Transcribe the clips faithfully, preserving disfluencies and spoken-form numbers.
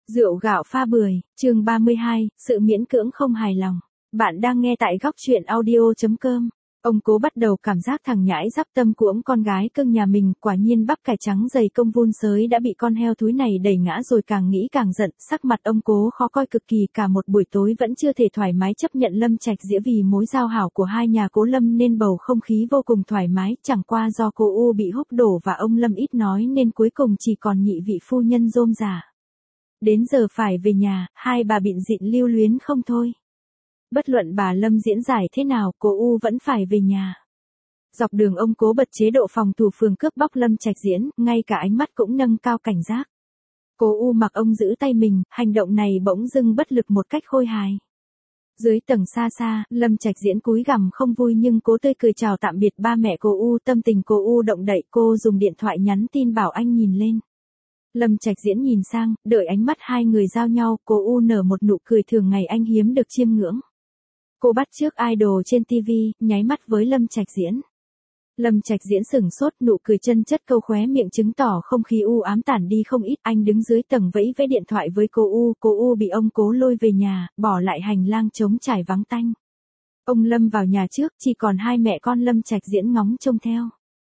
Rượu gạo pha bưởi, chương ba mươi hai, sự miễn cưỡng không hài lòng. Bạn đang nghe tại góc truyện audio chấm com. Ông Cố bắt đầu cảm giác thằng nhãi giáp tâm cuỗng con gái cưng nhà mình, quả nhiên bắp cải trắng dày công vun sới đã bị con heo thúi này đẩy ngã rồi, càng nghĩ càng giận, sắc mặt ông Cố khó coi cực kỳ, cả một buổi tối vẫn chưa thể thoải mái chấp nhận Lâm Trạch Dĩa vì mối giao hảo của hai nhà Cố Lâm nên bầu không khí vô cùng thoải mái, chẳng qua do cô U bị húc đổ và ông Lâm ít nói nên cuối cùng chỉ còn nhị vị phu nhân rôm rả. Đến giờ phải về nhà, hai bà bịn dịn lưu luyến không thôi. Bất luận bà Lâm diễn giải thế nào, cô U vẫn phải về nhà. Dọc đường ông Cố bật chế độ phòng thủ phường cướp bóc Lâm Trạch Diễn, ngay cả ánh mắt cũng nâng cao cảnh giác. Cô U mặc ông giữ tay mình, hành động này bỗng dưng bất lực một cách khôi hài. Dưới tầng xa xa, Lâm Trạch Diễn cúi gằm không vui nhưng cố tươi cười chào tạm biệt ba mẹ cô U. Tâm tình cô U động đậy, cô dùng điện thoại nhắn tin bảo anh nhìn lên. Lâm Trạch Diễn nhìn sang, đợi ánh mắt hai người giao nhau, cô U nở một nụ cười thường ngày anh hiếm được chiêm ngưỡng. Cô bắt chước idol trên ti vi, nháy mắt với Lâm Trạch Diễn. Lâm Trạch Diễn sửng sốt, nụ cười chân chất câu khóe miệng chứng tỏ không khí u ám tản đi không ít. Anh đứng dưới tầng vẫy vẫy điện thoại với cô U, cô U bị ông Cố lôi về nhà, bỏ lại hành lang trống trải vắng tanh. Ông Lâm vào nhà trước, chỉ còn hai mẹ con Lâm Trạch Diễn ngóng trông theo.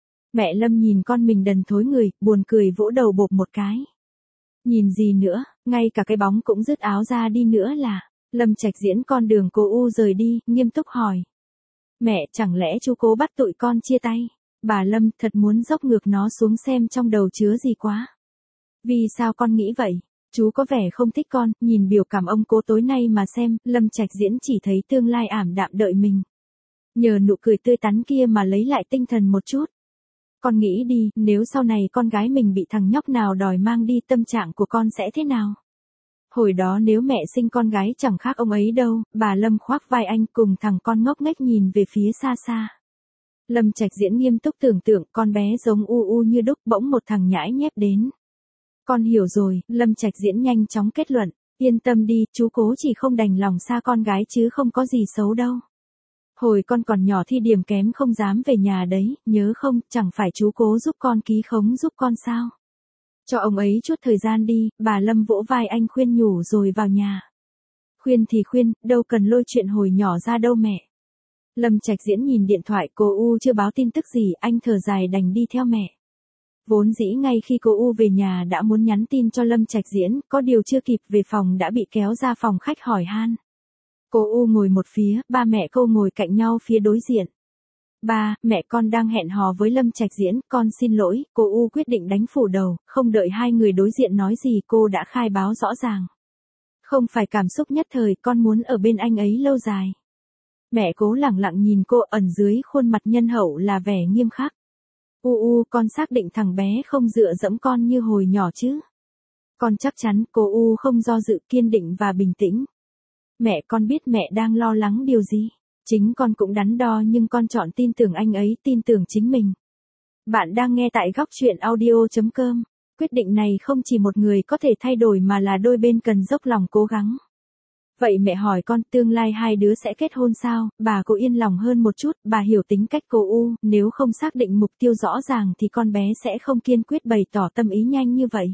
Mẹ Lâm nhìn con mình đần thối người, buồn cười vỗ đầu bộp một cái. Nhìn gì nữa, ngay cả cái bóng cũng rứt áo ra đi nữa là. Lâm Trạch Diễn con đường cô U rời đi, nghiêm túc hỏi. Mẹ, chẳng lẽ chú Cố bắt tụi con chia tay? Bà Lâm thật muốn dốc ngược nó xuống xem trong đầu chứa gì quá. Vì sao con nghĩ vậy? Chú có vẻ không thích con, nhìn biểu cảm ông Cố tối nay mà xem, Lâm Trạch Diễn chỉ thấy tương lai ảm đạm đợi mình. Nhờ nụ cười tươi tắn kia mà lấy lại tinh thần một chút. Con nghĩ đi, nếu sau này con gái mình bị thằng nhóc nào đòi mang đi, tâm trạng của con sẽ thế nào? Hồi đó nếu mẹ sinh con gái chẳng khác ông ấy đâu. Bà Lâm khoác vai anh cùng thằng con ngốc nghếch nhìn về phía xa xa. Lâm Trạch Diễn nghiêm túc tưởng tượng con bé giống U U như đúc, bỗng một thằng nhãi nhép đến. Con hiểu rồi, Lâm Trạch Diễn nhanh chóng kết luận. Yên tâm đi, chú Cố chỉ không đành lòng xa con gái chứ không có gì xấu đâu. Hồi con còn nhỏ thi điểm kém không dám về nhà đấy, nhớ không, chẳng phải chú Cố giúp con ký khống giúp con sao? Cho ông ấy chút thời gian đi, bà Lâm vỗ vai anh khuyên nhủ rồi vào nhà. Khuyên thì khuyên, đâu cần lôi chuyện hồi nhỏ ra đâu mẹ. Lâm Trạch Diễn nhìn điện thoại, cô U chưa báo tin tức gì, anh thở dài đành đi theo mẹ. Vốn dĩ ngay khi cô U về nhà đã muốn nhắn tin cho Lâm Trạch Diễn, có điều chưa kịp về phòng đã bị kéo ra phòng khách hỏi han. Cô U ngồi một phía, ba mẹ cô ngồi cạnh nhau phía đối diện. Ba, mẹ con đang hẹn hò với Lâm Trạch Diễn, con xin lỗi. Cô U quyết định đánh phủ đầu, không đợi hai người đối diện nói gì cô đã khai báo rõ ràng. Không phải cảm xúc nhất thời, con muốn ở bên anh ấy lâu dài. Mẹ Cố lẳng lặng nhìn cô, ẩn dưới khuôn mặt nhân hậu là vẻ nghiêm khắc. U U, con xác định thằng bé không dựa dẫm con như hồi nhỏ chứ? Con chắc chắn. Cô U không do dự, kiên định và bình tĩnh. Mẹ, con biết mẹ đang lo lắng điều gì. Chính con cũng đắn đo nhưng con chọn tin tưởng anh ấy, tin tưởng chính mình. Bạn đang nghe tại góc truyện audio chấm com. Quyết định này không chỉ một người có thể thay đổi mà là đôi bên cần dốc lòng cố gắng. Vậy mẹ hỏi con, tương lai hai đứa sẽ kết hôn sao? Bà Cố yên lòng hơn một chút, bà hiểu tính cách cô U, nếu không xác định mục tiêu rõ ràng thì con bé sẽ không kiên quyết bày tỏ tâm ý nhanh như vậy.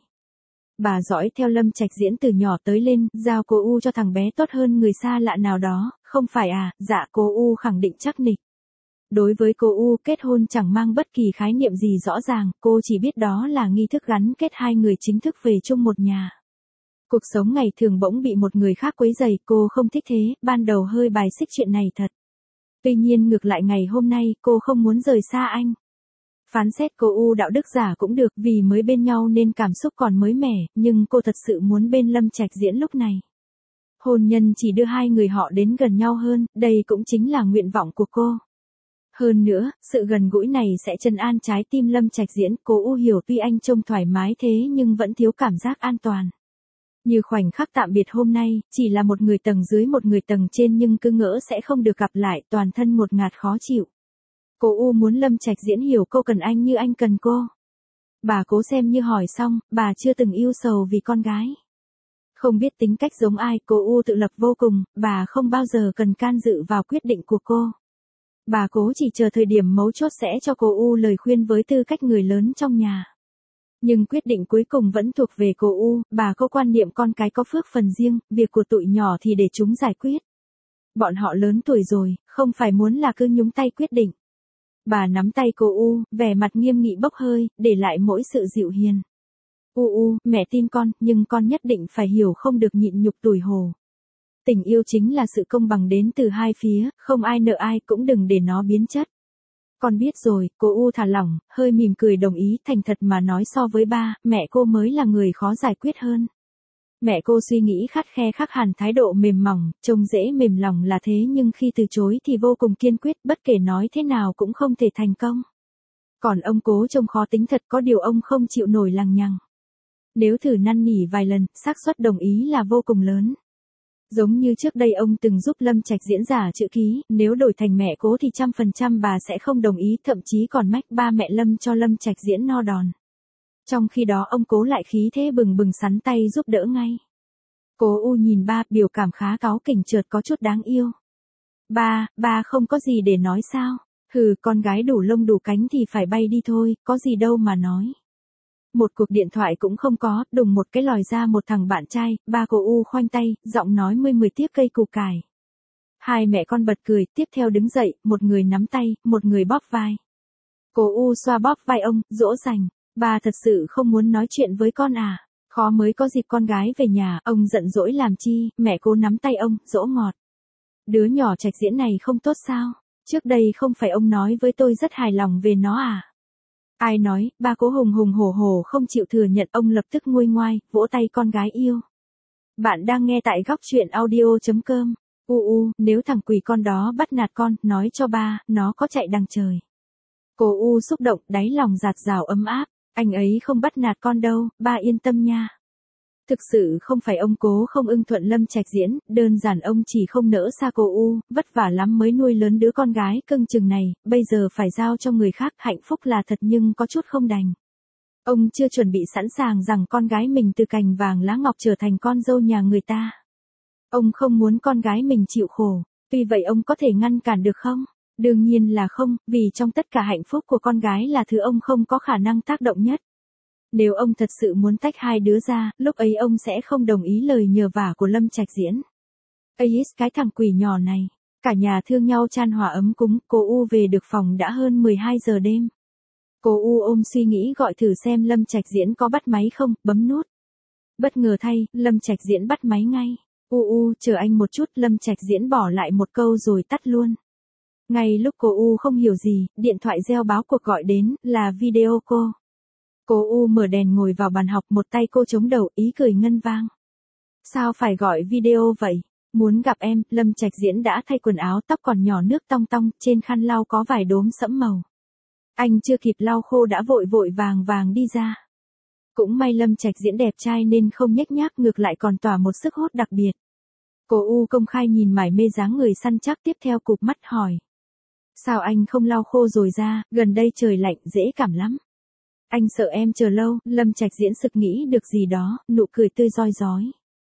Bà dõi theo Lâm Trạch Diễn từ nhỏ tới lên, giao cô U cho thằng bé tốt hơn người xa lạ nào đó, không phải à? Dạ, cô U khẳng định chắc nịch. Đối với cô U, kết hôn chẳng mang bất kỳ khái niệm gì rõ ràng, cô chỉ biết đó là nghi thức gắn kết hai người chính thức về chung một nhà. Cuộc sống ngày thường bỗng bị một người khác quấy rầy, cô không thích thế, ban đầu hơi bài xích chuyện này thật. Tuy nhiên ngược lại ngày hôm nay, cô không muốn rời xa anh. Phán xét cô U đạo đức giả cũng được, vì mới bên nhau nên cảm xúc còn mới mẻ, nhưng cô thật sự muốn bên Lâm Trạch Diễn lúc này. Hôn nhân chỉ đưa hai người họ đến gần nhau hơn, đây cũng chính là nguyện vọng của cô. Hơn nữa, sự gần gũi này sẽ trấn an trái tim Lâm Trạch Diễn. Cô U hiểu tuy anh trông thoải mái thế nhưng vẫn thiếu cảm giác an toàn. Như khoảnh khắc tạm biệt hôm nay, chỉ là một người tầng dưới một người tầng trên nhưng cứ ngỡ sẽ không được gặp lại, toàn thân ngột ngạt khó chịu. Cô U muốn Lâm Trạch Diễn hiểu cô cần anh như anh cần cô. Bà Cố xem như hỏi xong, bà chưa từng yêu sầu vì con gái. Không biết tính cách giống ai, cô U tự lập vô cùng, bà không bao giờ cần can dự vào quyết định của cô. Bà Cố chỉ chờ thời điểm mấu chốt sẽ cho cô U lời khuyên với tư cách người lớn trong nhà. Nhưng quyết định cuối cùng vẫn thuộc về cô U, bà có quan niệm con cái có phước phần riêng, việc của tụi nhỏ thì để chúng giải quyết. Bọn họ lớn tuổi rồi, không phải muốn là cứ nhúng tay quyết định. Bà nắm tay cô U, vẻ mặt nghiêm nghị bốc hơi, để lại mỗi sự dịu hiền. U U, mẹ tin con, nhưng con nhất định phải hiểu không được nhịn nhục tủi hổ. Tình yêu chính là sự công bằng đến từ hai phía, không ai nợ ai cũng đừng để nó biến chất. Con biết rồi, cô U thả lỏng, hơi mỉm cười đồng ý, thành thật mà nói so với ba, mẹ cô mới là người khó giải quyết hơn. Mẹ cô suy nghĩ khắt khe khắc hẳn thái độ mềm mỏng, trông dễ mềm lòng là thế nhưng khi từ chối thì vô cùng kiên quyết, bất kể nói thế nào cũng không thể thành công. Còn ông Cố trông khó tính thật, có điều ông không chịu nổi lằng nhằng. Nếu thử năn nỉ vài lần, xác suất đồng ý là vô cùng lớn. Giống như trước đây ông từng giúp Lâm Trạch Diễn giả chữ ký, nếu đổi thành mẹ Cố thì trăm phần trăm bà sẽ không đồng ý, thậm chí còn mách ba mẹ Lâm cho Lâm Trạch Diễn no đòn. Trong khi đó ông Cố lại khí thế bừng bừng sắn tay giúp đỡ ngay. Cố U nhìn ba, biểu cảm khá cáu kỉnh chợt có chút đáng yêu. Ba, ba không có gì để nói sao? Hừ, con gái đủ lông đủ cánh thì phải bay đi thôi, có gì đâu mà nói. Một cuộc điện thoại cũng không có, đùng một cái lòi ra một thằng bạn trai, ba cô U khoanh tay, giọng nói mười mười tiếc cây củ cải. Hai mẹ con bật cười, tiếp theo đứng dậy, một người nắm tay, một người bóp vai. Cô U xoa bóp vai ông, dỗ dành. Ba thật sự không muốn nói chuyện với con à? Khó mới có dịp con gái về nhà, ông giận dỗi làm chi, mẹ cô nắm tay ông, dỗ ngọt. Đứa nhỏ Trạch Diễn này không tốt sao? Trước đây không phải ông nói với tôi rất hài lòng về nó à? Ai nói, ba Cố hùng hùng hổ hổ không chịu thừa nhận, ông lập tức nguôi ngoai, vỗ tay con gái yêu. Bạn đang nghe tại góc truyện audio chấm com. U U, nếu thằng quỷ con đó bắt nạt con, nói cho ba, nó có chạy đằng trời. Cô U xúc động, đáy lòng dạt dào ấm áp. Anh ấy không bắt nạt con đâu, ba yên tâm nha. Thực sự không phải ông Cố không ưng thuận Lâm Trạch Diễn, đơn giản ông chỉ không nỡ xa cô U, vất vả lắm mới nuôi lớn đứa con gái cưng chừng này, bây giờ phải giao cho người khác, hạnh phúc là thật nhưng có chút không đành. Ông chưa chuẩn bị sẵn sàng rằng con gái mình từ cành vàng lá ngọc trở thành con dâu nhà người ta. Ông không muốn con gái mình chịu khổ, tuy vậy ông có thể ngăn cản được không? Đương nhiên là không, vì trong tất cả hạnh phúc của con gái là thứ ông không có khả năng tác động nhất. Nếu ông thật sự muốn tách hai đứa ra, lúc ấy ông sẽ không đồng ý lời nhờ vả của Lâm Trạch Diễn. Ây, cái thằng quỷ nhỏ này. Cả nhà thương nhau chan hòa ấm cúng, cô U về được phòng đã hơn mười hai giờ đêm. Cô U ôm suy nghĩ gọi thử xem Lâm Trạch Diễn có bắt máy không, bấm nút. Bất ngờ thay, Lâm Trạch Diễn bắt máy ngay. U U, chờ anh một chút, Lâm Trạch Diễn bỏ lại một câu rồi tắt luôn. Ngay lúc cô U không hiểu gì, điện thoại reo báo cuộc gọi đến, là video cô. Cô U mở đèn ngồi vào bàn học, một tay cô chống đầu, ý cười ngân vang. Sao phải gọi video vậy? Muốn gặp em, Lâm Trạch Diễn đã thay quần áo, tóc còn nhỏ nước tong tong, trên khăn lau có vài đốm sẫm màu. Anh chưa kịp lau khô đã vội vội vàng vàng đi ra. Cũng may Lâm Trạch Diễn đẹp trai nên không nhếch nhác, ngược lại còn tỏa một sức hút đặc biệt. Cô U công khai nhìn mải mê dáng người săn chắc, tiếp theo cụp mắt hỏi. Sao anh không lau khô rồi ra, gần đây trời lạnh dễ cảm lắm. Anh sợ em chờ lâu, Lâm Trạch Diễn sực nghĩ được gì đó, nụ cười tươi rói rói.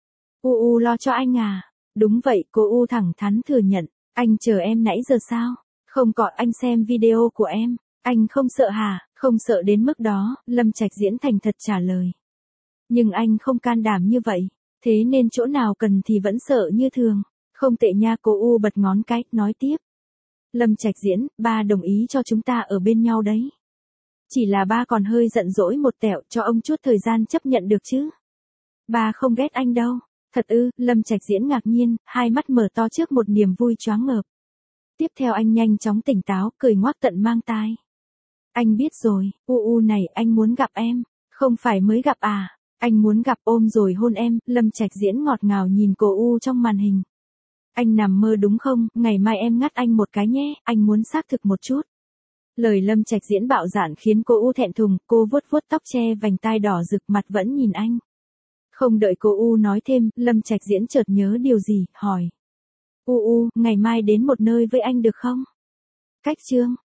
U U lo cho anh à? Đúng vậy, cô U thẳng thắn thừa nhận. Anh chờ em nãy giờ sao? Không có, anh xem video của em. Anh không sợ hả? Không sợ đến mức đó, Lâm Trạch Diễn thành thật trả lời. Nhưng anh không can đảm như vậy, thế nên chỗ nào cần thì vẫn sợ như thường. Không tệ nha, cô U bật ngón cái, nói tiếp. Lâm Trạch Diễn, ba đồng ý cho chúng ta ở bên nhau đấy. Chỉ là ba còn hơi giận dỗi một tẹo, cho ông chút thời gian chấp nhận được chứ. Ba không ghét anh đâu. Thật ư? Lâm Trạch Diễn ngạc nhiên, hai mắt mở to trước một niềm vui choáng ngợp. Tiếp theo anh nhanh chóng tỉnh táo, cười ngoác tận mang tai. Anh biết rồi, U U này, anh muốn gặp em. Không phải mới gặp à? Anh muốn gặp, ôm rồi hôn em. Lâm Trạch Diễn ngọt ngào nhìn cô U trong màn hình. Anh nằm mơ đúng không? Ngày mai em ngắt anh một cái nhé, anh muốn xác thực một chút. Lời Lâm Trạch Diễn bạo dạn khiến cô U thẹn thùng, cô vuốt vuốt tóc che vành tai đỏ rực, mặt vẫn nhìn anh. Không đợi cô U nói thêm, Lâm Trạch Diễn chợt nhớ điều gì, hỏi. U U, ngày mai đến một nơi với anh được không? Cách chương.